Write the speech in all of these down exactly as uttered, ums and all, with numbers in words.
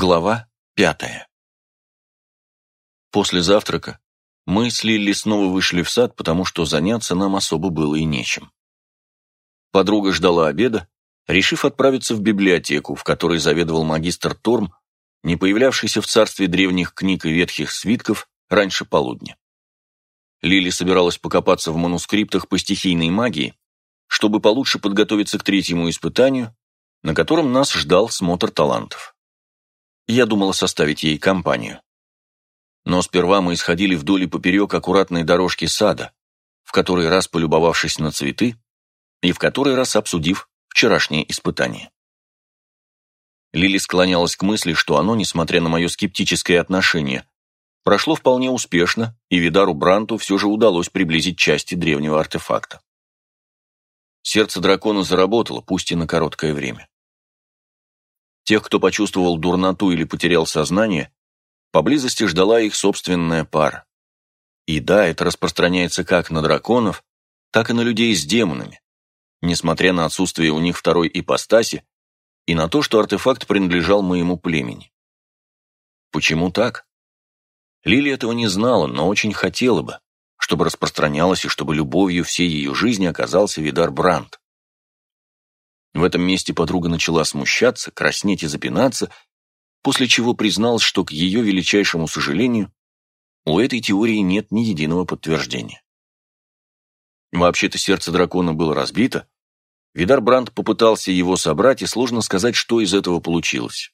Глава пятая. После завтрака мы с Лилли снова вышли в сад, потому что заняться нам особо было и нечем. Подруга ждала обеда, решив отправиться в библиотеку, в которой заведовал магистр Торм, не появлявшийся в царстве древних книг и ветхих свитков раньше полудня. Лилли собиралась покопаться в манускриптах по стихийной магии, чтобы получше подготовиться к третьему испытанию, на котором нас ждал смотр талантов. Я думала составить ей компанию. Но сперва мы исходили вдоль и поперек аккуратной дорожки сада, в который раз полюбовавшись на цветы и в который раз обсудив вчерашнее испытание. Лили склонялась к мысли, что оно, несмотря на мое скептическое отношение, прошло вполне успешно, и Видару Бранту все же удалось приблизить части древнего артефакта. Сердце дракона заработало, пусть и на короткое время. Тех, кто почувствовал дурноту или потерял сознание, поблизости ждала их собственная пара. И да, это распространяется как на драконов, так и на людей с демонами, несмотря на отсутствие у них второй ипостаси и на то, что артефакт принадлежал моему племени. Почему так? Лили этого не знала, но очень хотела бы, чтобы распространялось и чтобы любовью всей ее жизни оказался Видар Брант. В этом месте подруга начала смущаться, краснеть и запинаться, после чего призналась, что, к ее величайшему сожалению, у этой теории нет ни единого подтверждения. Вообще-то сердце дракона было разбито, Видар Брант попытался его собрать, и сложно сказать, что из этого получилось.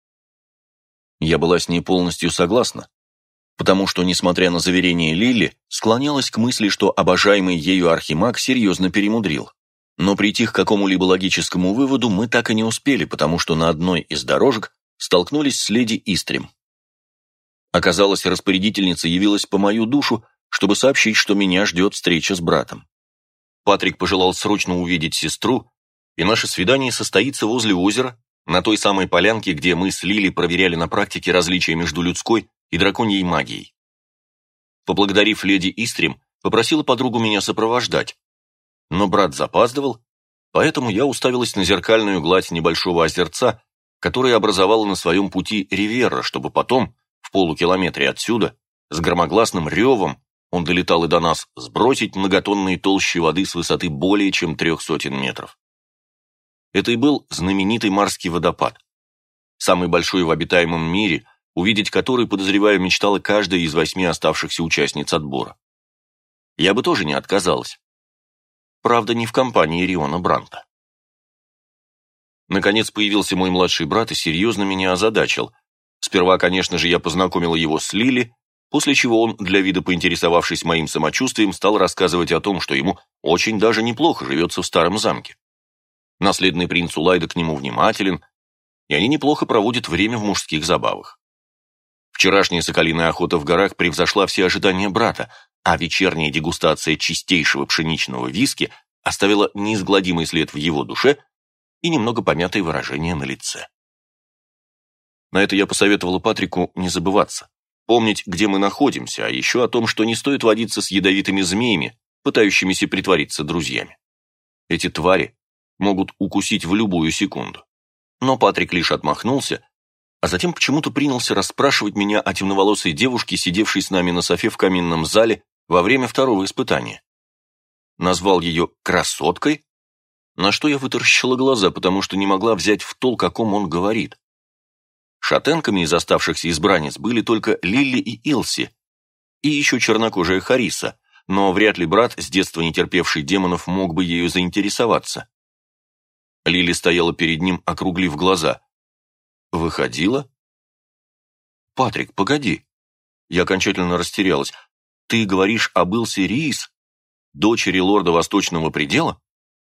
Я была с ней полностью согласна, потому что, несмотря на заверение Лили, склонялась к мысли, что обожаемый ею архимаг серьезно перемудрил. Но прийти к какому-либо логическому выводу мы так и не успели, потому что на одной из дорожек столкнулись с леди Истрим. Оказалось, распорядительница явилась по мою душу, чтобы сообщить, что меня ждет встреча с братом. Патрик пожелал срочно увидеть сестру, и наше свидание состоится возле озера, на той самой полянке, где мы с Лили проверяли на практике различия между людской и драконьей магией. Поблагодарив леди Истрим, попросила подругу меня сопровождать, но брат запаздывал, поэтому я уставилась на зеркальную гладь небольшого озерца, которое образовало на своем пути Ривера, чтобы потом, в полукилометре отсюда, с громогласным ревом, он долетал и до нас, сбросить многотонные толщи воды с высоты более чем трех сотен метров. Это и был знаменитый Марский водопад, самый большой в обитаемом мире, увидеть который, подозреваю, мечтала каждая из восьми оставшихся участниц отбора. Я бы тоже не отказалась. Правда, не в компании Риона Бранта. Наконец появился мой младший брат и серьезно меня озадачил. Сперва, конечно же, я познакомила его с Лили, после чего он, для вида поинтересовавшись моим самочувствием, стал рассказывать о том, что ему очень даже неплохо живется в старом замке. Наследный принц Улайда к нему внимателен, и они неплохо проводят время в мужских забавах. Вчерашняя соколиная охота в горах превзошла все ожидания брата, а вечерняя дегустация чистейшего пшеничного виски оставила неизгладимый след в его душе и немного помятое выражение на лице. На это я посоветовала Патрику не забываться, помнить, где мы находимся, а еще о том, что не стоит водиться с ядовитыми змеями, пытающимися притвориться друзьями. Эти твари могут укусить в любую секунду. Но Патрик лишь отмахнулся, а затем почему-то принялся расспрашивать меня о темноволосой девушке, сидевшей с нами на софе в каминном зале во время второго испытания. Назвал ее «красоткой», на что я вытаращила глаза, потому что не могла взять в толк, о ком он говорит. Шатенками из оставшихся избранниц были только Лилли и Илси, и еще чернокожая Хариса, но вряд ли брат, с детства не терпевший демонов, мог бы ею заинтересоваться. Лили стояла перед ним, округлив глаза. Выходила? «Патрик, погоди». Я окончательно растерялась. «Ты говоришь об Илсе Риис, дочери лорда Восточного Предела?»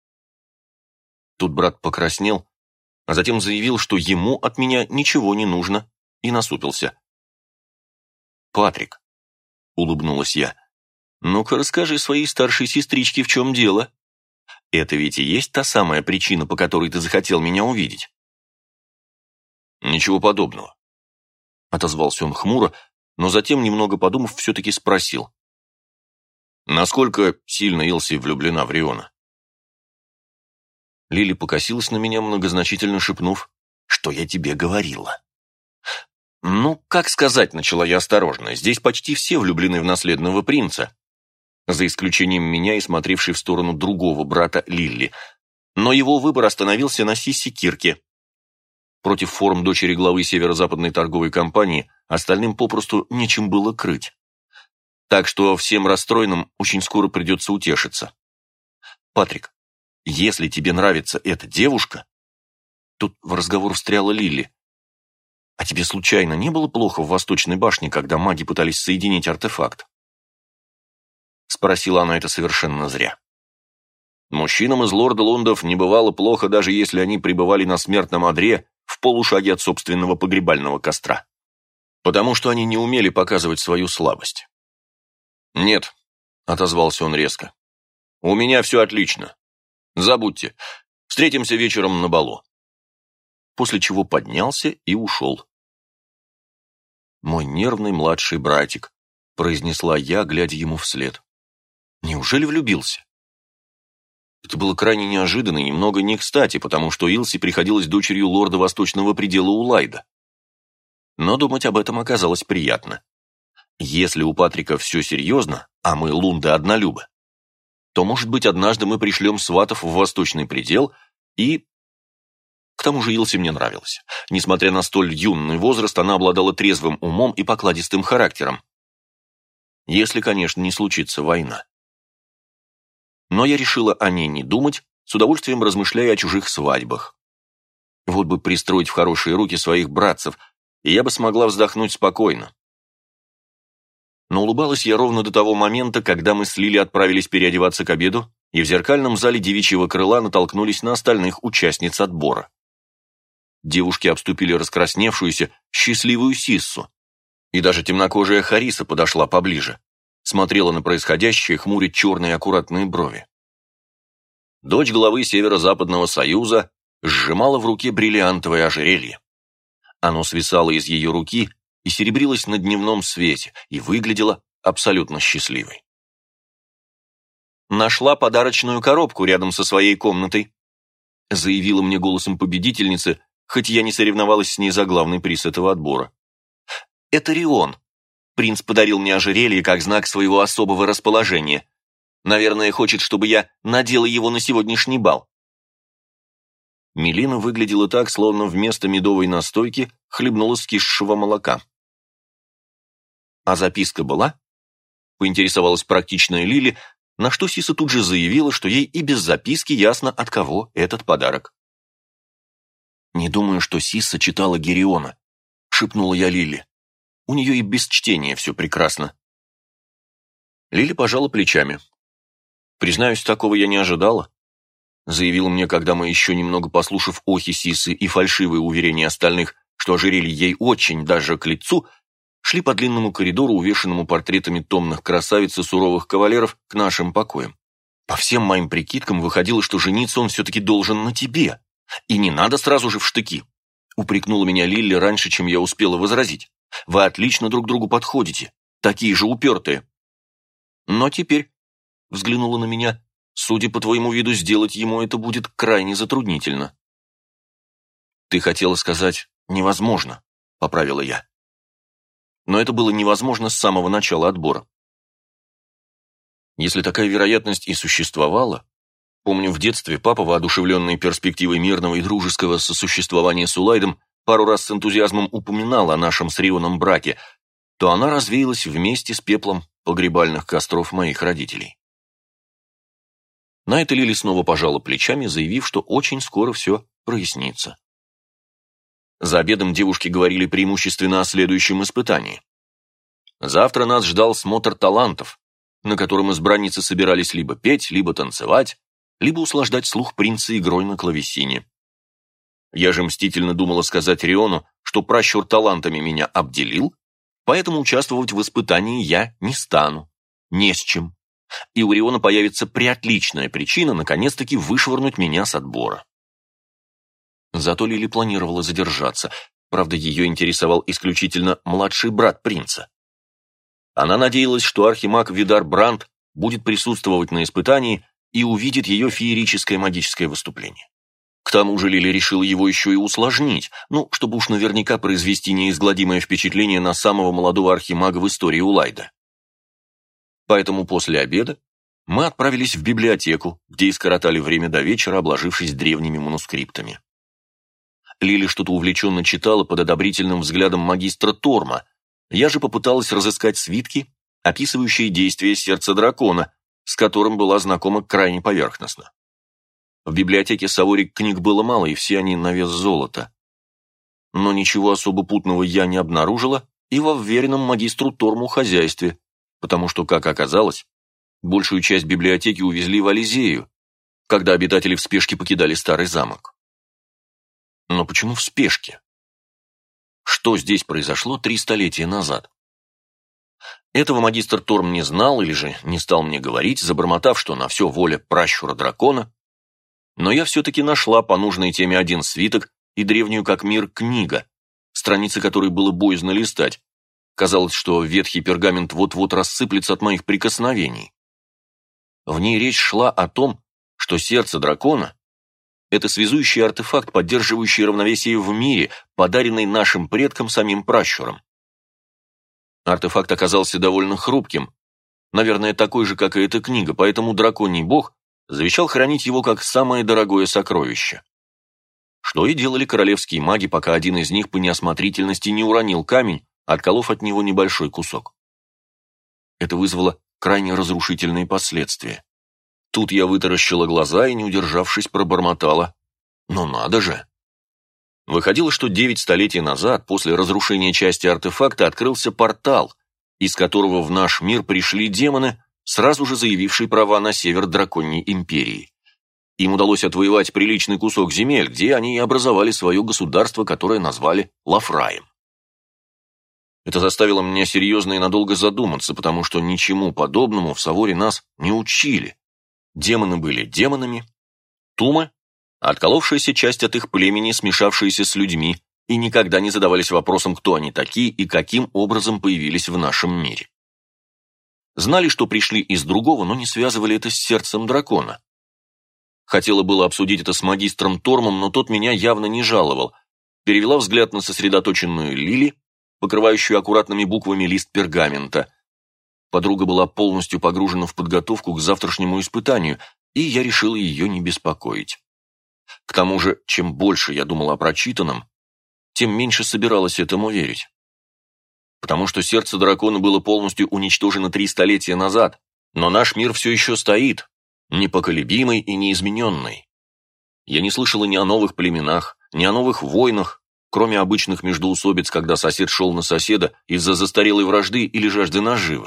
Тут брат покраснел, а затем заявил, что ему от меня ничего не нужно, и насупился. «Патрик», — улыбнулась я, — «ну-ка расскажи своей старшей сестричке, в чем дело. Это ведь и есть та самая причина, по которой ты захотел меня увидеть». «Ничего подобного», — отозвался он хмуро, но затем, немного подумав, все-таки спросил. «Насколько сильно Илси влюблена в Риона?» Лили покосилась на меня, многозначительно шепнув, что я тебе говорила. «Ну, как сказать», — начала я осторожно, — «здесь почти все влюблены в наследного принца, за исключением меня и смотревшей в сторону другого брата Лилли. Но его выбор остановился на Сисси Кирке. Против форм дочери главы северо-западной торговой компании остальным попросту нечем было крыть. Так что всем расстроенным очень скоро придется утешиться. Патрик, если тебе нравится эта девушка...» Тут в разговор встряла Лилли. «А тебе случайно не было плохо в Восточной башне, когда маги пытались соединить артефакт?» Спросила она это совершенно зря. Мужчинам из лорда Лундов не бывало плохо, даже если они пребывали на смертном одре в полушаге от собственного погребального костра. Потому что они не умели показывать свою слабость. «Нет», — отозвался он резко, — «у меня все отлично. Забудьте, встретимся вечером на балу». После чего поднялся и ушел. «Мой нервный младший братик», — произнесла я, глядя ему вслед. «Неужели влюбился?» Это было крайне неожиданно и немного не кстати, потому что Илси приходилась дочерью лорда Восточного предела Улайда. Но думать об этом оказалось приятно. Если у Патрика все серьезно, а мы Лунды однолюбы, то, может быть, однажды мы пришлем сватов в Восточный предел и... К тому же Илси мне нравилась. Несмотря на столь юный возраст, она обладала трезвым умом и покладистым характером. Если, конечно, не случится война. Но я решила о ней не думать, с удовольствием размышляя о чужих свадьбах. Вот бы пристроить в хорошие руки своих братцев, и я бы смогла вздохнуть спокойно. Но улыбалась я ровно до того момента, когда мы с Лили отправились переодеваться к обеду, и в зеркальном зале девичьего крыла натолкнулись на остальных участниц отбора. Девушки обступили раскрасневшуюся, счастливую Сиссу, и даже темнокожая Хариса подошла поближе, смотрела на происходящее, хмуря черные аккуратные брови. Дочь главы Северо-Западного Союза сжимала в руке бриллиантовое ожерелье. Оно свисало из ее руки и серебрилось на дневном свете, и выглядело абсолютно счастливой. «Нашла подарочную коробку рядом со своей комнатой», заявила мне голосом победительницы, хоть я не соревновалась с ней за главный приз этого отбора. «Это Рион. Принц подарил мне ожерелье как знак своего особого расположения. Наверное, хочет, чтобы я надела его на сегодняшний бал». Мелина выглядела так, словно вместо медовой настойки хлебнула скисшего молока. «А записка была?» — поинтересовалась практичная Лили, на что Сиса тут же заявила, что ей и без записки ясно, от кого этот подарок. «Не думаю, что Сисса читала Гериона», — шепнула я Лили. «У нее и без чтения все прекрасно». Лили пожала плечами. «Признаюсь, такого я не ожидала», — заявила мне, когда мы, еще немного послушав охи Сисы и фальшивые уверения остальных, что ожерелье ей очень даже к лицу, шли по длинному коридору, увешанному портретами томных красавиц и суровых кавалеров, к нашим покоям. «По всем моим прикидкам выходило, что жениться он все-таки должен на тебе. И не надо сразу же в штыки», — упрекнула меня Лилли раньше, чем я успела возразить. «Вы отлично друг другу подходите, такие же упертые». «Но теперь», — взглянула на меня, — «судя по твоему виду, сделать ему это будет крайне затруднительно». «Ты хотела сказать «невозможно», — поправила я. Но это было невозможно с самого начала отбора. Если такая вероятность и существовала, помню, в детстве папа, воодушевленный перспективой мирного и дружеского сосуществования с Улайдом, пару раз с энтузиазмом упоминал о нашем с Рионом браке, то она развеялась вместе с пеплом погребальных костров моих родителей. На это Лили снова пожала плечами, заявив, что очень скоро все прояснится. За обедом девушки говорили преимущественно о следующем испытании. Завтра нас ждал смотр талантов, на котором избранницы собирались либо петь, либо танцевать, либо услаждать слух принца игрой на клавесине. Я же мстительно думала сказать Риону, что пращур талантами меня обделил, поэтому участвовать в испытании я не стану, не с чем. И у Риона появится преотличная причина наконец-таки вышвырнуть меня с отбора. Зато Лили планировала задержаться, правда, ее интересовал исключительно младший брат принца. Она надеялась, что архимаг Видар Бранд будет присутствовать на испытании и увидит ее феерическое магическое выступление. К тому же Лили решила его еще и усложнить, ну, чтобы уж наверняка произвести неизгладимое впечатление на самого молодого архимага в истории Улайда. Поэтому после обеда мы отправились в библиотеку, где и скоротали время до вечера, обложившись древними манускриптами. Лили что-то увлеченно читала под одобрительным взглядом магистра Торма, я же попыталась разыскать свитки, описывающие действия сердца дракона, с которым была знакома крайне поверхностно. В библиотеке Савори книг было мало, и все они на вес золота. Но ничего особо путного я не обнаружила и во вверенном магистру Торму хозяйстве, потому что, как оказалось, большую часть библиотеки увезли в Ализею, когда обитатели в спешке покидали старый замок. Но почему в спешке? Что здесь произошло три столетия назад? Этого магистр Торм не знал или же не стал мне говорить, забормотав, что на все воля пращура дракона, но я все-таки нашла по нужной теме один свиток и древнюю как мир книга, страницы которой было боязно листать. Казалось, что ветхий пергамент вот-вот рассыплется от моих прикосновений. В ней речь шла о том, что сердце дракона – это связующий артефакт, поддерживающий равновесие в мире, подаренный нашим предкам самим пращурам. Артефакт оказался довольно хрупким, наверное, такой же, как и эта книга, поэтому драконий бог завещал хранить его как самое дорогое сокровище. Что и делали королевские маги, пока один из них по неосмотрительности не уронил камень, отколов от него небольшой кусок. Это вызвало крайне разрушительные последствия. Тут я вытаращила глаза и, не удержавшись, пробормотала: «Ну надо же!» Выходило, что девять столетий назад, после разрушения части артефакта, открылся портал, из которого в наш мир пришли демоны, сразу же заявившие права на север драконьей империи. Им удалось отвоевать приличный кусок земель, где они и образовали свое государство, которое назвали Лафраем. Это заставило меня серьезно и надолго задуматься, потому что ничему подобному в Саворе нас не учили. Демоны были демонами, тумы – отколовшаяся часть от их племени, смешавшиеся с людьми, и никогда не задавались вопросом, кто они такие и каким образом появились в нашем мире. Знали, что пришли из другого, но не связывали это с сердцем дракона. Хотела было обсудить это с магистром Тормом, но тот меня явно не жаловал. Перевела взгляд на сосредоточенную Лили, покрывающую аккуратными буквами лист пергамента. Подруга была полностью погружена в подготовку к завтрашнему испытанию, и я решила ее не беспокоить. К тому же, чем больше я думала о прочитанном, тем меньше собиралась этому верить. Потому что сердце дракона было полностью уничтожено три столетия назад, но наш мир все еще стоит, непоколебимый и неизмененный. Я не слышала ни о новых племенах, ни о новых войнах, кроме обычных междоусобиц, когда сосед шел на соседа из-за застарелой вражды или жажды наживы.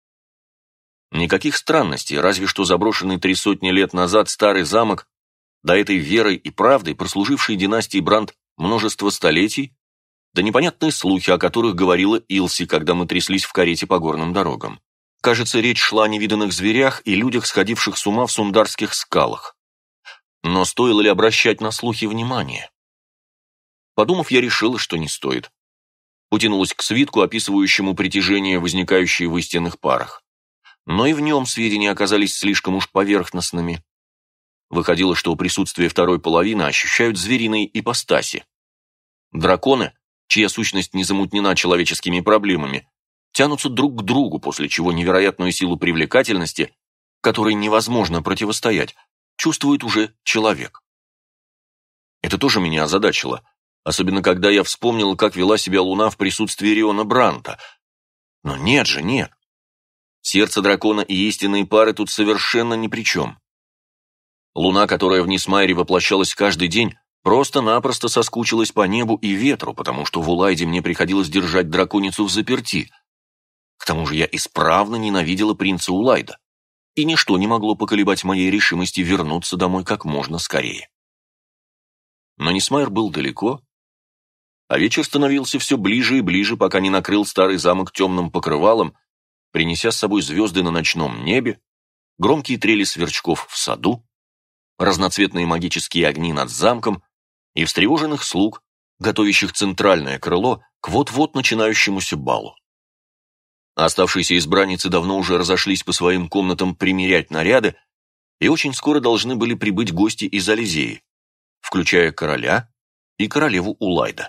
Никаких странностей, разве что заброшенный три сотни лет назад старый замок, до этой верой и правдой прослуживший династии Бранд множество столетий, да непонятные слухи, о которых говорила Илси, когда мы тряслись в карете по горным дорогам. Кажется, речь шла о невиданных зверях и людях, сходивших с ума в сундарских скалах. Но стоило ли обращать на слухи внимание? Подумав, я решила, что не стоит. Потянулась к свитку, описывающему притяжение, возникающее в истинных парах. Но и в нем сведения оказались слишком уж поверхностными. Выходило, что присутствие второй половины ощущают звериные ипостаси. Драконы, чья сущность не замутнена человеческими проблемами, тянутся друг к другу, после чего невероятную силу привлекательности, которой невозможно противостоять, чувствует уже человек. Это тоже меня озадачило, особенно когда я вспомнил, как вела себя Луна в присутствии Риона Бранта. Но нет же, нет. Сердце дракона и истинные пары тут совершенно ни при чем. Луна, которая в Нисмайре воплощалась каждый день, просто-напросто соскучилась по небу и ветру, потому что в Улайде мне приходилось держать драконицу взаперти. К тому же я исправно ненавидела принца Улайда, и ничто не могло поколебать моей решимости вернуться домой как можно скорее. Но Нисмайр был далеко, а вечер становился все ближе и ближе, пока не накрыл старый замок темным покрывалом, принеся с собой звезды на ночном небе, громкие трели сверчков в саду, разноцветные магические огни над замком и встревоженных слуг, готовящих центральное крыло к вот-вот начинающемуся балу. Оставшиеся избранницы давно уже разошлись по своим комнатам примерять наряды, и очень скоро должны были прибыть гости из Ализеи. включая короля и королеву Улайда.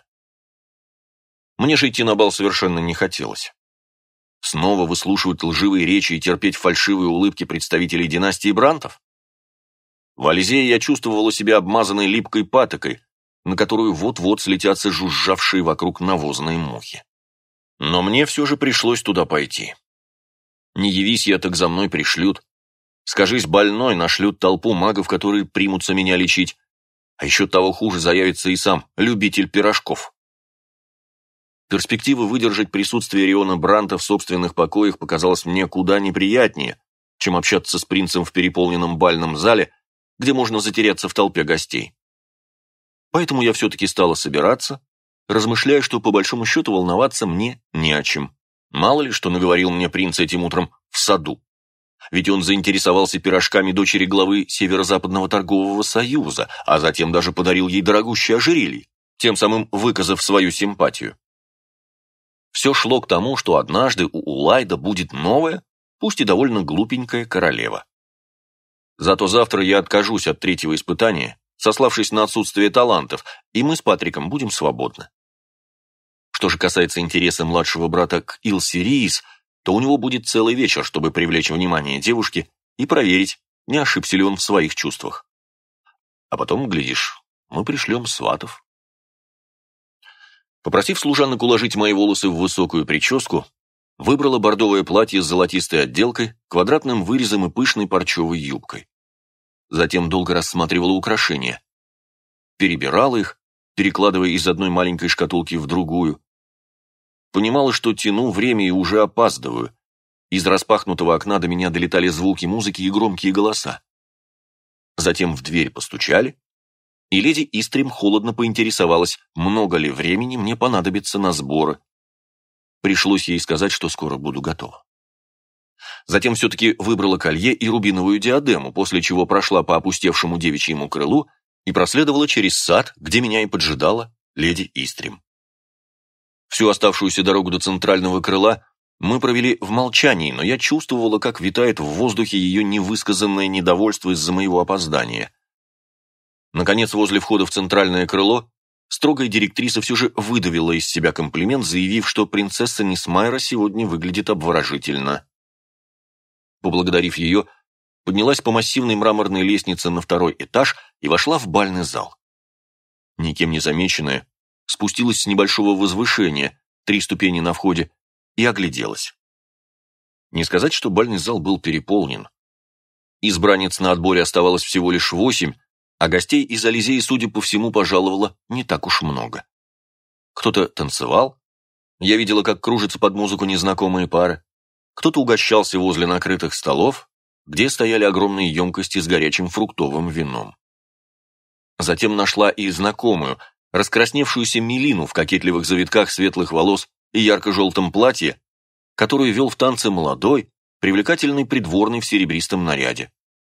Мне же идти на бал совершенно не хотелось. Снова выслушивать лживые речи и терпеть фальшивые улыбки представителей династии Брантов? В Ализее я чувствовала себя обмазанной липкой патокой, на которую вот-вот слетятся жужжавшие вокруг навозные мухи. Но мне все же пришлось туда пойти. Не явись я, так за мной пришлют. Скажись больной, нашлют толпу магов, которые примутся меня лечить. А еще того хуже заявится и сам любитель пирожков. Перспектива выдержать присутствие Риона Бранта в собственных покоях показалась мне куда неприятнее, чем общаться с принцем в переполненном бальном зале, где можно затеряться в толпе гостей. Поэтому я все-таки стала собираться, размышляя, что по большому счету волноваться мне не о чем. Мало ли, что наговорил мне принц этим утром в саду. Ведь он заинтересовался пирожками дочери главы Северо-Западного торгового союза, а затем даже подарил ей дорогущее ожерелье, тем самым выказав свою симпатию. Все шло к тому, что однажды у Улайда будет новая, пусть и довольно глупенькая королева. Зато завтра я откажусь от третьего испытания, сославшись на отсутствие талантов, и мы с Патриком будем свободны. Что же касается интереса младшего брата к Илсириис, то у него будет целый вечер, чтобы привлечь внимание девушки и проверить, не ошибся ли он в своих чувствах. А потом, глядишь, мы пришлем сватов. Попросив служанок уложить мои волосы в высокую прическу, выбрала бордовое платье с золотистой отделкой, квадратным вырезом и пышной парчевой юбкой. Затем долго рассматривала украшения. Перебирала их, перекладывая из одной маленькой шкатулки в другую. Понимала, что тяну время и уже опаздываю. Из распахнутого окна до меня долетали звуки музыки и громкие голоса. Затем в дверь постучали, и леди Истрим холодно поинтересовалась, много ли времени мне понадобится на сборы. Пришлось ей сказать, что скоро буду готова. Затем все-таки выбрала колье и рубиновую диадему, после чего прошла по опустевшему девичьему крылу и проследовала через сад, где меня и поджидала леди Истрим. Всю оставшуюся дорогу до центрального крыла мы провели в молчании, но я чувствовала, как витает в воздухе ее невысказанное недовольство из-за моего опоздания. Наконец, возле входа в центральное крыло строгая директриса все же выдавила из себя комплимент, заявив, что принцесса Нисмайра сегодня выглядит обворожительно. Поблагодарив ее, поднялась по массивной мраморной лестнице на второй этаж и вошла в бальный зал. Никем не замеченная, спустилась с небольшого возвышения, три ступени на входе, и огляделась. Не сказать, что бальный зал был переполнен. Избранниц на отборе оставалось всего лишь восемь, а гостей из Ализеи, судя по всему, пожаловало не так уж много. Кто-то танцевал, я видела, как кружатся под музыку незнакомые пары, кто-то угощался возле накрытых столов, где стояли огромные емкости с горячим фруктовым вином. Затем нашла и знакомую, раскрасневшуюся Мелину в кокетливых завитках светлых волос и ярко-желтом платье, которую вел в танце молодой, привлекательный придворный в серебристом наряде.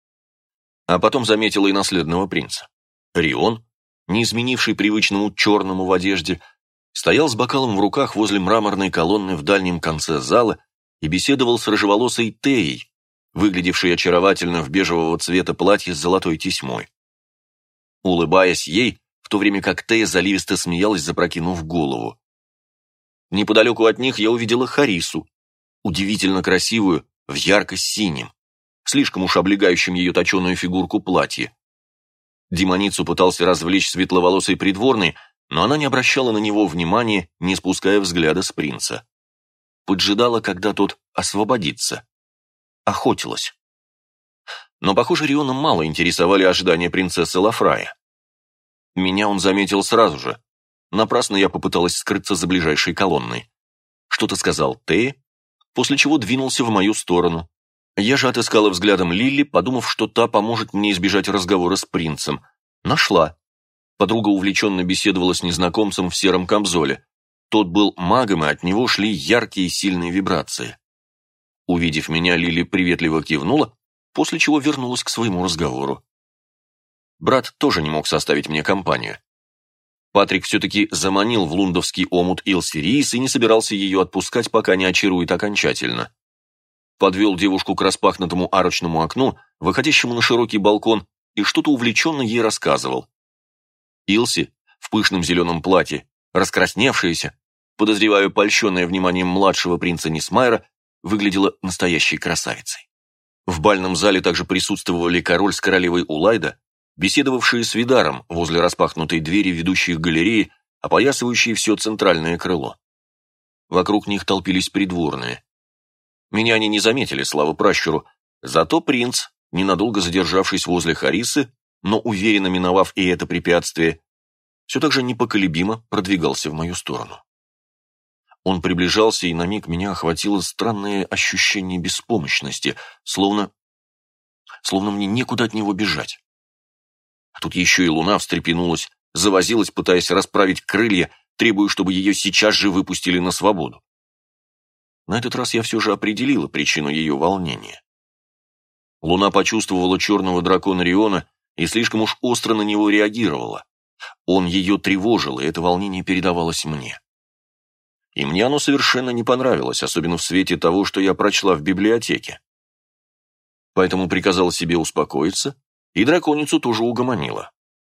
А потом заметила и наследного принца. Рион, не изменивший привычному черному в одежде, стоял с бокалом в руках возле мраморной колонны в дальнем конце зала и беседовал с рыжеволосой Теей, выглядевшей очаровательно в бежевого цвета платье с золотой тесьмой. Улыбаясь ей, в то время как Тея заливисто смеялась, запрокинув голову. Неподалеку от них я увидела Харису, удивительно красивую, в ярко-синем, слишком уж облегающем ее точеную фигурку платье. Демоницу пытался развлечь светловолосый придворный, но она не обращала на него внимания, не спуская взгляда с принца. Поджидала, когда тот освободится. Охотилась. Но, похоже, Риона мало интересовали ожидания принцессы Лафрая. Меня он заметил сразу же. Напрасно я попыталась скрыться за ближайшей колонной. Что-то сказал Тея, после чего двинулся в мою сторону. Я же отыскала взглядом Лилли, подумав, что та поможет мне избежать разговора с принцем. Нашла. Подруга увлеченно беседовала с незнакомцем в сером камзоле. Тот был магом, и от него шли яркие и сильные вибрации. Увидев меня, Лилли приветливо кивнула, после чего вернулась к своему разговору. Брат тоже не мог составить мне компанию. Патрик все-таки заманил в лундовский омут Илсириис и не собирался ее отпускать, пока не очарует окончательно. Подвел девушку к распахнутому арочному окну, выходящему на широкий балкон, и что-то увлеченно ей рассказывал. Илси в пышном зеленом платье, раскрасневшаяся, подозреваю, польщенная вниманием младшего принца Нисмайра, выглядела настоящей красавицей. В бальном зале также присутствовали король с королевой Улайда, беседовавшие с Видаром возле распахнутой двери, ведущей к галерее, опоясывающей все центральное крыло. Вокруг них толпились придворные. Меня они не заметили, слава пращуру, зато принц, ненадолго задержавшись возле Харисы, но уверенно миновав и это препятствие, все так же непоколебимо продвигался в мою сторону. Он приближался, и на миг меня охватило странное ощущение беспомощности, словно... словно мне некуда от него бежать. А тут еще и луна встрепенулась, завозилась, пытаясь расправить крылья, требуя, чтобы ее сейчас же выпустили на свободу. На этот раз я все же определила причину ее волнения. Луна почувствовала черного дракона Риона и слишком уж остро на него реагировала. Он ее тревожил, и это волнение передавалось мне. И мне оно совершенно не понравилось, особенно в свете того, что я прочла в библиотеке. Поэтому приказала себе успокоиться, и драконицу тоже угомонила.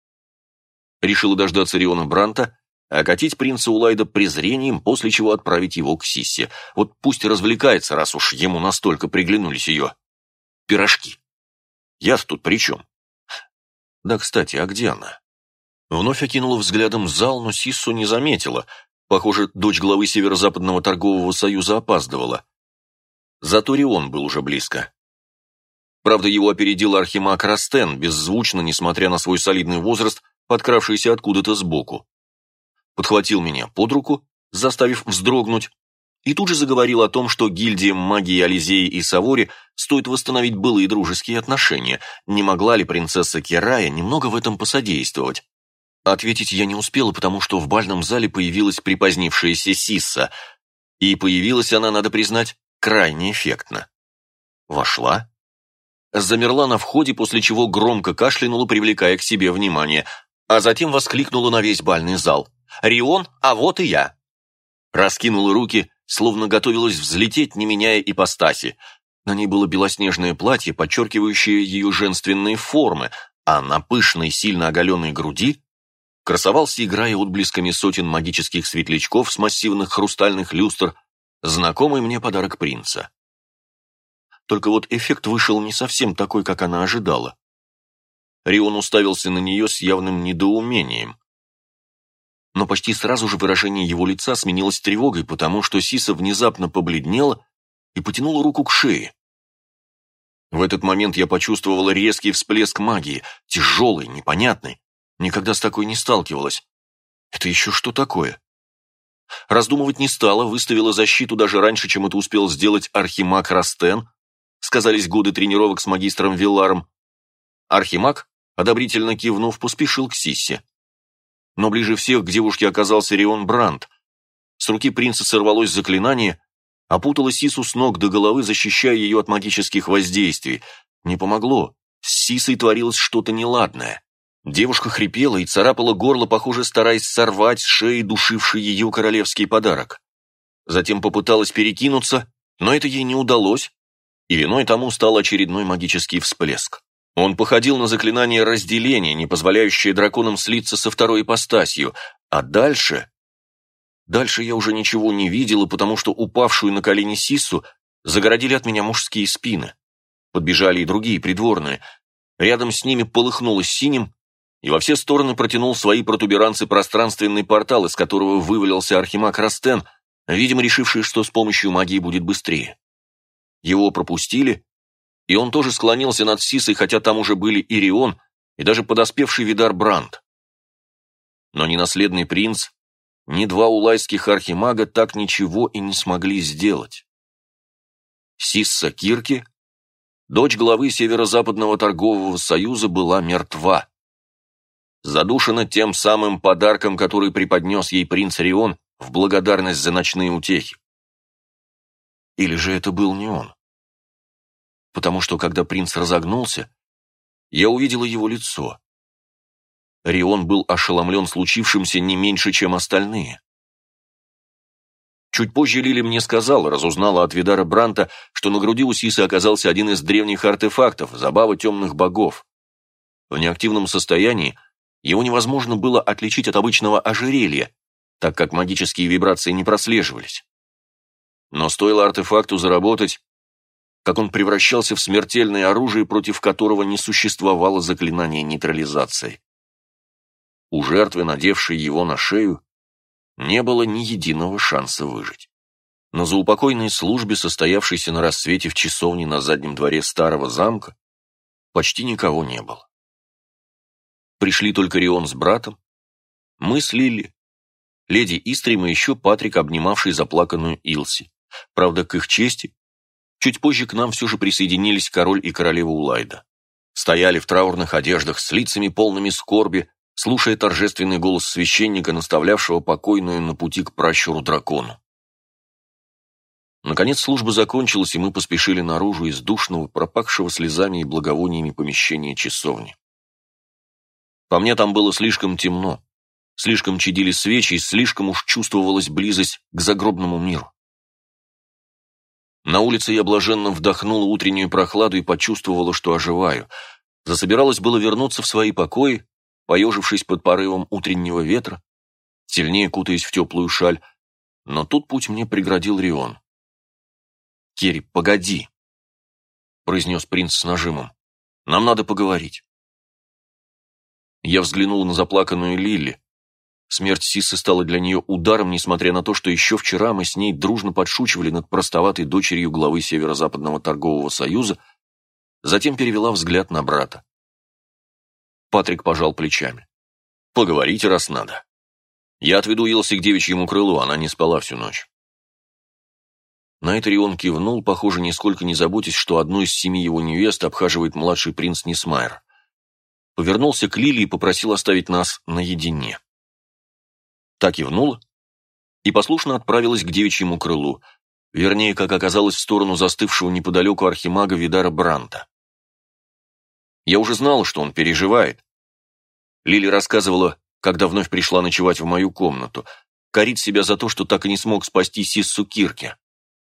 Решила дождаться Риона Бранта, окатить принца Улайда презрением, после чего отправить его к Сиссе. Вот пусть развлекается, раз уж ему настолько приглянулись ее пирожки. Я-то тут при чем? Да, кстати, а где она? Вновь окинула взглядом зал, но Сиссу не заметила. Похоже, дочь главы Северо-Западного торгового союза опаздывала. Зато Рион был уже близко. Правда, его опередил архимаг Растен, беззвучно, несмотря на свой солидный возраст, подкравшийся откуда-то сбоку. Подхватил меня под руку, заставив вздрогнуть, и тут же заговорил о том, что гильдиям магии Ализеи и Савори стоит восстановить былые дружеские отношения. Не могла ли принцесса Керая немного в этом посодействовать? Ответить я не успела, потому что в бальном зале появилась припозднившаяся Сисса, и появилась она, надо признать, крайне эффектно. Вошла, замерла на входе, после чего громко кашлянула, привлекая к себе внимание, а затем воскликнула на весь бальный зал: «Рион, а вот и я!» Раскинула руки, словно готовилась взлететь, не меняя ипостаси. На ней было белоснежное платье, подчеркивающее ее женственные формы, а на пышной, сильно оголенной груди красовался, играя отблесками сотен магических светлячков с массивных хрустальных люстр, знакомый мне подарок принца. Только вот эффект вышел не совсем такой, как она ожидала. Рион уставился на нее с явным недоумением. Но почти сразу же выражение его лица сменилось тревогой, потому что Сиса внезапно побледнела и потянула руку к шее. В этот момент я почувствовала резкий всплеск магии, тяжелый, непонятный. Никогда с такой не сталкивалась. Это еще что такое? Раздумывать не стала, выставила защиту даже раньше, чем это успел сделать архимаг Растен. Сказались годы тренировок с магистром Вилларом. Архимаг, одобрительно кивнув, поспешил к Сиссе. Но ближе всех к девушке оказался Рион Брант. С руки принца сорвалось заклинание, опутало Сису с ног до головы, защищая ее от магических воздействий. Не помогло. С Сисой творилось что-то неладное. Девушка хрипела и царапала горло, похоже, стараясь сорвать с шеи душивший ее королевский подарок. Затем попыталась перекинуться, но это ей не удалось, и виной тому стал очередной магический всплеск. Он походил на заклинание разделения, не позволяющее драконам слиться со второй ипостасью, а дальше... Дальше я уже ничего не видела, потому что упавшую на колени Сиссу загородили от меня мужские спины. Подбежали и другие придворные. Рядом с ними полыхнуло синим, и во все стороны протянул свои протуберанцы пространственный портал, из которого вывалился архимаг Растен, видимо, решивший, что с помощью магии будет быстрее. Его пропустили, и он тоже склонился над Сисой, хотя там уже были и Рион, и даже подоспевший Видар Брант. Но ни наследный принц, ни два улайских архимага так ничего и не смогли сделать. Сисса Кирки, дочь главы Северо-Западного торгового союза, была мертва. Задушена тем самым подарком, который преподнес ей принц Рион в благодарность за ночные утехи. Или же это был не он? Потому что, когда принц разогнулся, я увидела его лицо. Рион был ошеломлен случившимся не меньше, чем остальные. Чуть позже Лили мне сказала, разузнала от Видара Бранта, что на груди у Сисы оказался один из древних артефактов, забава темных богов. В неактивном состоянии Его невозможно было отличить от обычного ожерелья, так как магические вибрации не прослеживались. Но стоило артефакту заработать, как он превращался в смертельное оружие, против которого не существовало заклинания нейтрализации. У жертвы, надевшей его на шею, не было ни единого шанса выжить. На заупокойной службе, состоявшейся на рассвете в часовне на заднем дворе старого замка, почти никого не было. Пришли только Рион с братом, мы с Лилли, леди Истрим и еще Патрик, обнимавший заплаканную Илси. Правда, к их чести, чуть позже к нам все же присоединились король и королева Улайда. Стояли в траурных одеждах с лицами полными скорби, слушая торжественный голос священника, наставлявшего покойную на пути к пращуру-дракону. Наконец служба закончилась, и мы поспешили наружу из душного, пропахшего слезами и благовониями помещения часовни. По мне, там было слишком темно, слишком чадили свечи, и слишком уж чувствовалась близость к загробному миру. На улице я блаженно вдохнула утреннюю прохладу и почувствовала, что оживаю. Засобиралась было вернуться в свои покои, поежившись под порывом утреннего ветра, сильнее кутаясь в теплую шаль, но тут путь мне преградил Рион. «Керри, погоди», — произнес принц с нажимом, — «нам надо поговорить». Я взглянул на заплаканную Лилли. Смерть Сиссы стала для нее ударом, несмотря на то, что еще вчера мы с ней дружно подшучивали над простоватой дочерью главы Северо-Западного торгового союза, затем перевела взгляд на брата. Патрик пожал плечами. «Поговорите, раз надо. Я отведу Илси к девичьему крылу, она не спала всю ночь». На это Рион кивнул, похоже, нисколько не заботясь, что одну из семи его невест обхаживает младший принц Нисмайр. Повернулся к Лилии и попросил оставить нас наедине. Та кивнула и послушно отправилась к девичьему крылу, вернее, как оказалось, в сторону застывшего неподалеку архимага Видара Бранта. Я уже знала, что он переживает. Лили рассказывала, когда вновь пришла ночевать в мою комнату, корит себя за то, что так и не смог спасти Сиссу Кирке.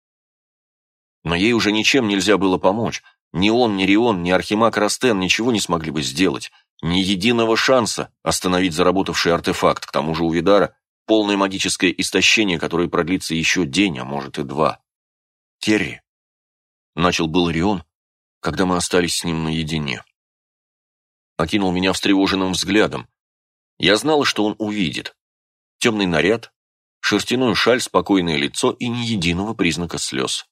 Но ей уже ничем нельзя было помочь. Ни он, ни Рион, ни архимаг Растен ничего не смогли бы сделать. Ни единого шанса остановить заработавший артефакт. К тому же у Видара полное магическое истощение, которое продлится еще день, а может и два. «Керри», — начал был Рион, когда мы остались с ним наедине. Окинул меня встревоженным взглядом. Я знала, что он увидит. Темный наряд, шерстяную шаль, спокойное лицо и ни единого признака слез.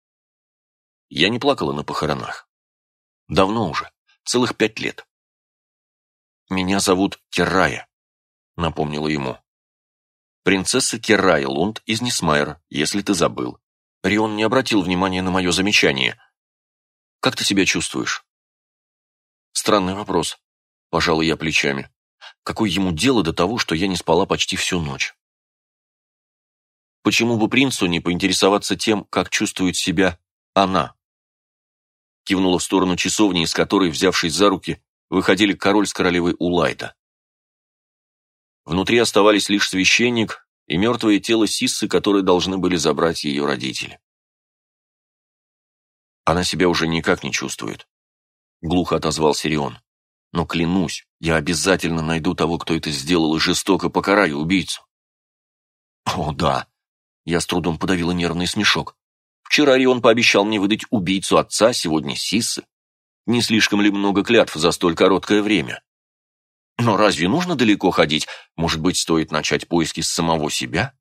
Я не плакала на похоронах. Давно уже, целых пять лет. «Меня зовут Керрая», — напомнила ему. «Принцесса Керрая Лунд из Нисмайра, если ты забыл». Рион не обратил внимания на мое замечание. «Как ты себя чувствуешь?» «Странный вопрос», — пожала я плечами. «Какое ему дело до того, что я не спала почти всю ночь?» «Почему бы принцу не поинтересоваться тем, как чувствует себя она?» Кивнула в сторону часовни, из которой, взявшись за руки, выходили король с королевой Улайда. Внутри оставались лишь священник и мертвое тело Сиссы, которые должны были забрать ее родители. «Она себя уже никак не чувствует», — глухо отозвался Рион. «Но клянусь, я обязательно найду того, кто это сделал, и жестоко покараю убийцу». «О, да», — я с трудом подавила нервный смешок. «Вчера Рион пообещал мне выдать убийцу отца, сегодня Сиссы. Не слишком ли много клятв за столь короткое время? Но разве нужно далеко ходить? Может быть, стоит начать поиски с самого себя?»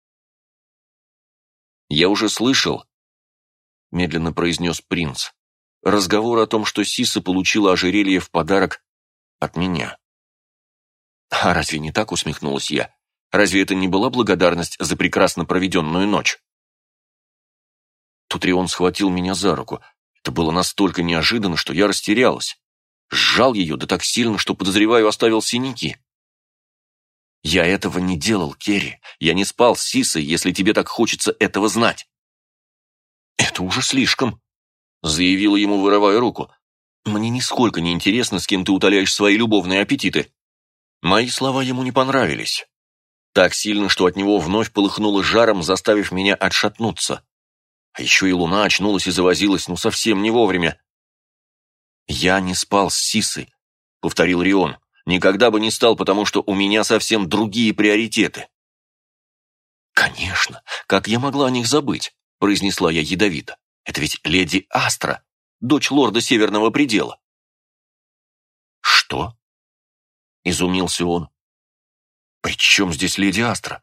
«Я уже слышал», — медленно произнес принц, «разговор о том, что Сисса получила ожерелье в подарок от меня». «А разве не так?» — усмехнулась я. «Разве это не была благодарность за прекрасно проведенную ночь?» Тут Рион схватил меня за руку. Это было настолько неожиданно, что я растерялась. Сжал ее, да так сильно, что, подозреваю, оставил синяки. «Я этого не делал, Керри. Я не спал с Сиссой, если тебе так хочется этого знать». «Это уже слишком», — заявила ему, вырывая руку. «Мне нисколько не интересно, с кем ты утоляешь свои любовные аппетиты». Мои слова ему не понравились. Так сильно, что от него вновь полыхнуло жаром, заставив меня отшатнуться. А еще и луна очнулась и завозилась, ну совсем не вовремя. «Я не спал с Сиссой», — повторил Рион. Никогда бы не стал, потому что у меня совсем другие приоритеты». «Конечно, как я могла о них забыть?» – произнесла я ядовито. «Это ведь леди Астра, дочь лорда Северного Предела». «Что?» – изумился он. «При чем здесь леди Астра?»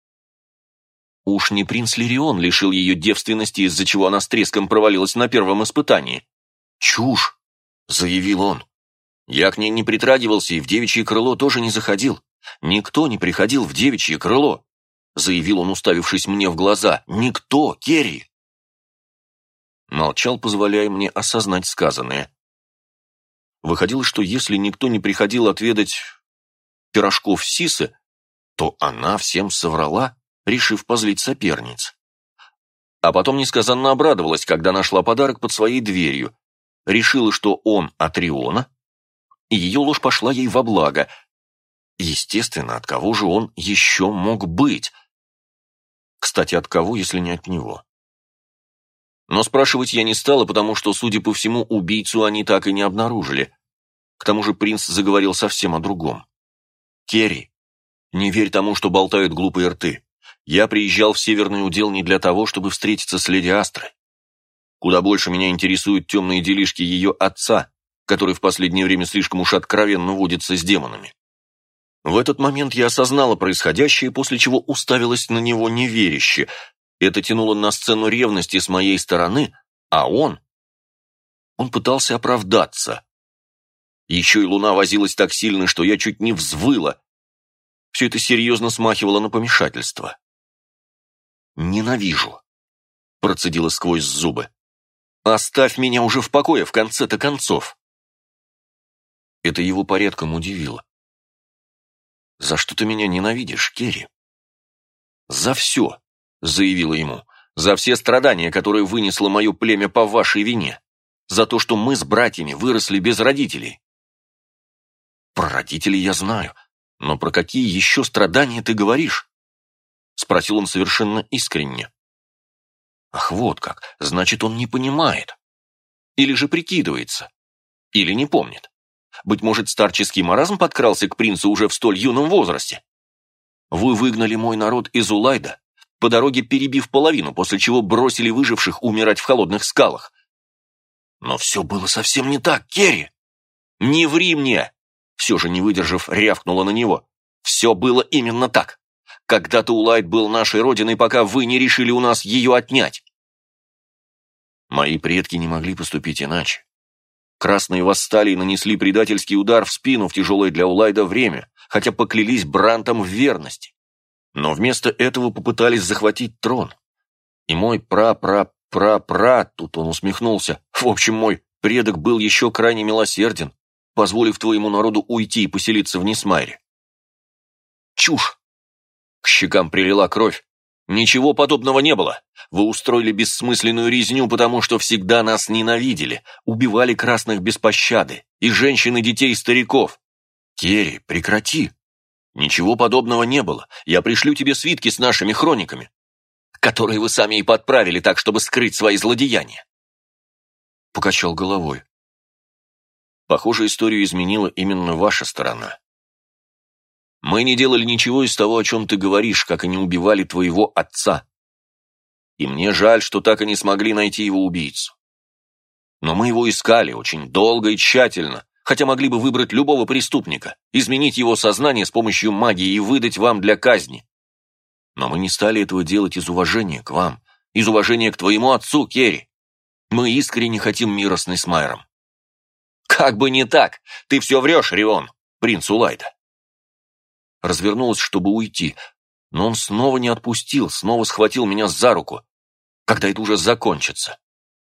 Уж не принц Лирион лишил ее девственности, из-за чего она с треском провалилась на первом испытании. «Чушь!» – заявил он. «Я к ней не притрагивался и в девичье крыло тоже не заходил. Никто не приходил в девичье крыло», – заявил он, уставившись мне в глаза. «Никто, Керри!» Молчал, позволяя мне осознать сказанное. Выходило, что если никто не приходил отведать пирожков Сисы, то она всем соврала, решив позлить соперниц. А потом несказанно обрадовалась, когда нашла подарок под своей дверью. Решила, что он от Риона, и ее ложь пошла ей во благо. Естественно, от кого же он еще мог быть? Кстати, от кого, если не от него? Но спрашивать я не стала, потому что, судя по всему, убийцу они так и не обнаружили. К тому же принц заговорил совсем о другом. «Керри, не верь тому, что болтают глупые рты. Я приезжал в Северный Удел не для того, чтобы встретиться с леди Астрой. Куда больше меня интересуют темные делишки ее отца, который в последнее время слишком уж откровенно водится с демонами». В этот момент я осознала происходящее, после чего уставилась на него неверяще. Это тянуло на сцену ревности с моей стороны, а он... Он пытался оправдаться. Еще и луна возилась так сильно, что я чуть не взвыла. Все это серьезно смахивало на помешательство. «Ненавижу», — процедила сквозь зубы. «Оставь меня уже в покое, в конце-то концов». Это его порядком удивило. «За что ты меня ненавидишь, Керри?» «За все», — заявила ему, — «за все страдания, которые вынесло мое племя по вашей вине, за то, что мы с братьями выросли без родителей». «Про родителей я знаю, но про какие еще страдания ты говоришь?» — спросил он совершенно искренне. «Ах, вот как, значит, он не понимает. Или же прикидывается, или не помнит. Быть может, старческий маразм подкрался к принцу уже в столь юном возрасте? Вы выгнали мой народ из Улайда, по дороге перебив половину, после чего бросили выживших умирать в холодных скалах. Но все было совсем не так, Керри. Не ври мне!» Все же не выдержав, рявкнула на него. «Все было именно так. Когда-то Улайд был нашей родиной, пока вы не решили у нас ее отнять». Мои предки не могли поступить иначе. Красные восстали и нанесли предательский удар в спину в тяжелое для Улайда время, хотя поклялись Брантом в верности. Но вместо этого попытались захватить трон. И мой пра-пра-пра-пра, тут он усмехнулся, в общем, мой предок был еще крайне милосерден, позволив твоему народу уйти и поселиться в Нисмайре. Чушь! К щекам прилила кровь. Ничего подобного не было. Вы устроили бессмысленную резню, потому что всегда нас ненавидели, убивали красных без пощады, и женщин, и детей, и стариков. Керри, прекрати. Ничего подобного не было. Я пришлю тебе свитки с нашими хрониками, которые вы сами и подправили так, чтобы скрыть свои злодеяния. Покачал головой. Похоже, историю изменила именно ваша сторона. Мы не делали ничего из того, о чем ты говоришь, как и не убивали твоего отца. И мне жаль, что так и не смогли найти его убийцу. Но мы его искали очень долго и тщательно, хотя могли бы выбрать любого преступника, изменить его сознание с помощью магии и выдать вам для казни. Но мы не стали этого делать из уважения к вам, из уважения к твоему отцу, Керри. Мы искренне хотим мира с Нисмайром. Как бы не так, ты все врешь, Рион, принц Улайда. Развернулась, чтобы уйти, но он снова не отпустил, снова схватил меня за руку. Когда это уже закончится?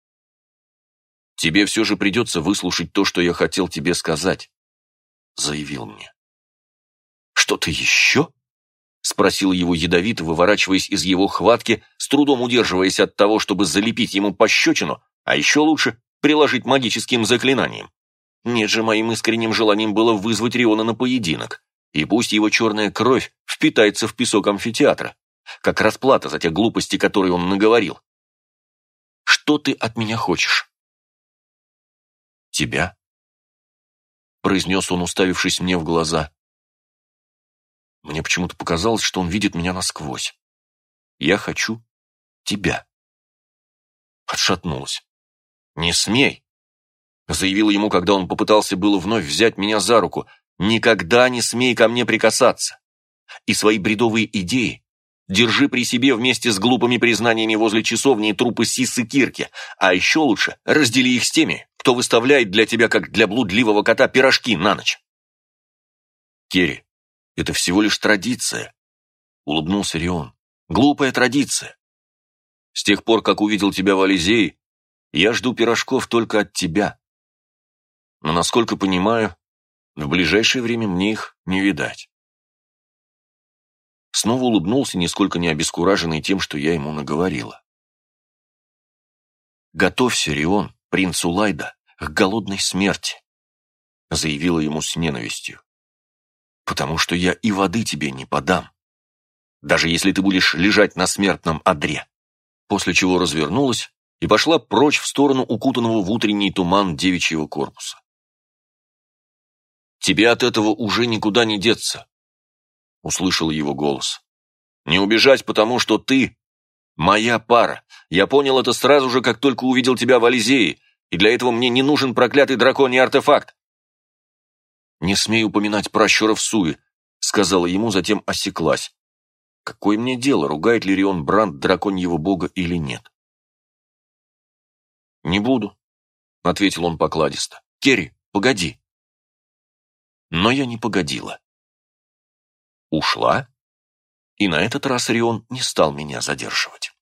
«Тебе все же придется выслушать то, что я хотел тебе сказать», — заявил мне. «Что-то еще?» — спросил его ядовито, выворачиваясь из его хватки, с трудом удерживаясь от того, чтобы залепить ему пощечину, а еще лучше приложить магическим заклинанием. Нет же, моим искренним желанием было вызвать Риона на поединок. И пусть его черная кровь впитается в песок амфитеатра, как расплата за те глупости, которые он наговорил. Что ты от меня хочешь? Тебя? — произнес он, уставившись мне в глаза. Мне почему-то показалось, что он видит меня насквозь. «Я хочу тебя». Отшатнулась. «Не смей!» — заявила ему, когда он попытался было вновь взять меня за руку. «Никогда не смей ко мне прикасаться. И свои бредовые идеи держи при себе вместе с глупыми признаниями возле часовни и трупы Сисы Кирки, а еще лучше раздели их с теми, кто выставляет для тебя, как для блудливого кота, пирожки на ночь». «Керри, это всего лишь традиция», — улыбнулся Рион. «Глупая традиция. С тех пор, как увидел тебя в Ализее, я жду пирожков только от тебя. Но, насколько понимаю, в ближайшее время мне их не видать». Снова улыбнулся, нисколько не обескураженный тем, что я ему наговорила. «Готовься, Рион, принц Улайда, к голодной смерти», — заявила ему с ненавистью. «Потому что я и воды тебе не подам, даже если ты будешь лежать на смертном одре». После чего развернулась и пошла прочь в сторону укутанного в утренний туман девичьего корпуса. «Тебе от этого уже никуда не деться», — услышал его голос. «Не убежать, потому что ты моя пара. Я понял это сразу же, как только увидел тебя в Ализее, и для этого мне не нужен проклятый драконий артефакт». «Не смей упоминать пращуров Суи», — сказала ему, затем осеклась. Какое мне дело, ругает ли Рион Бранд драконьего бога или нет? «Не буду», — ответил он покладисто. «Керри, погоди». Но я не погодила. Ушла, и на этот раз Рион не стал меня задерживать.